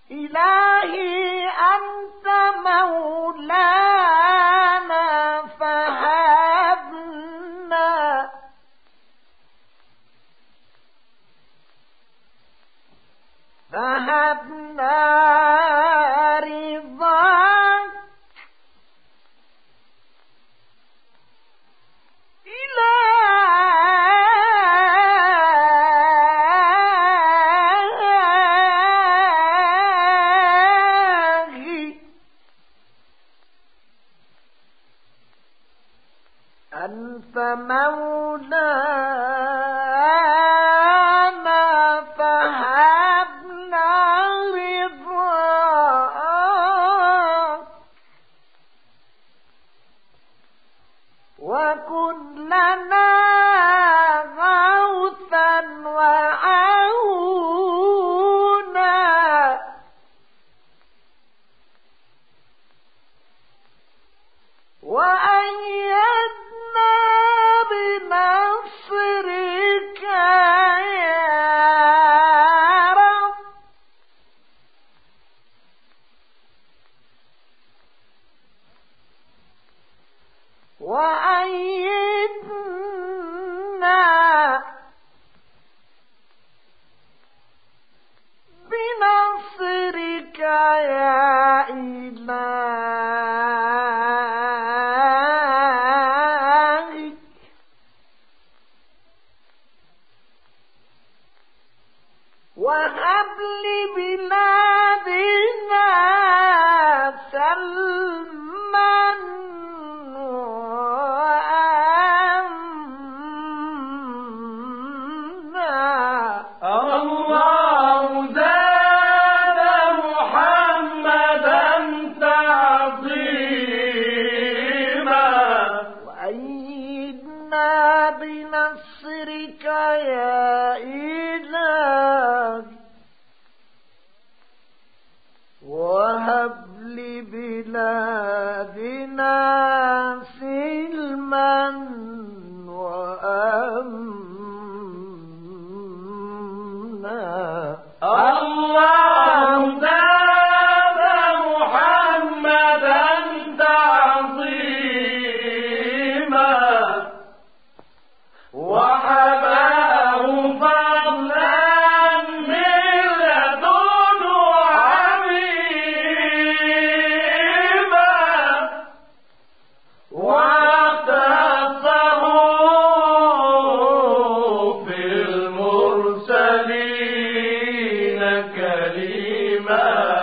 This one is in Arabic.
إلهي أنت مولانا فهبنا رضاك إلهي أنت مولانا فهبنا رضاك وكن لنا غوثا وعونا وأيدنا بنصرك يا رب وأيدنا بنصرك يا إلهي وهب لبلادنا سلما وأمنا الله زاد محمدا تعظيما وأيدنا بنصرك يا إلهي وهب لبلادنا سلما وأمنا الله زاد محمدا تعظيما وحباه فضلا من لدنه عميما واختصه في المرسلين كريما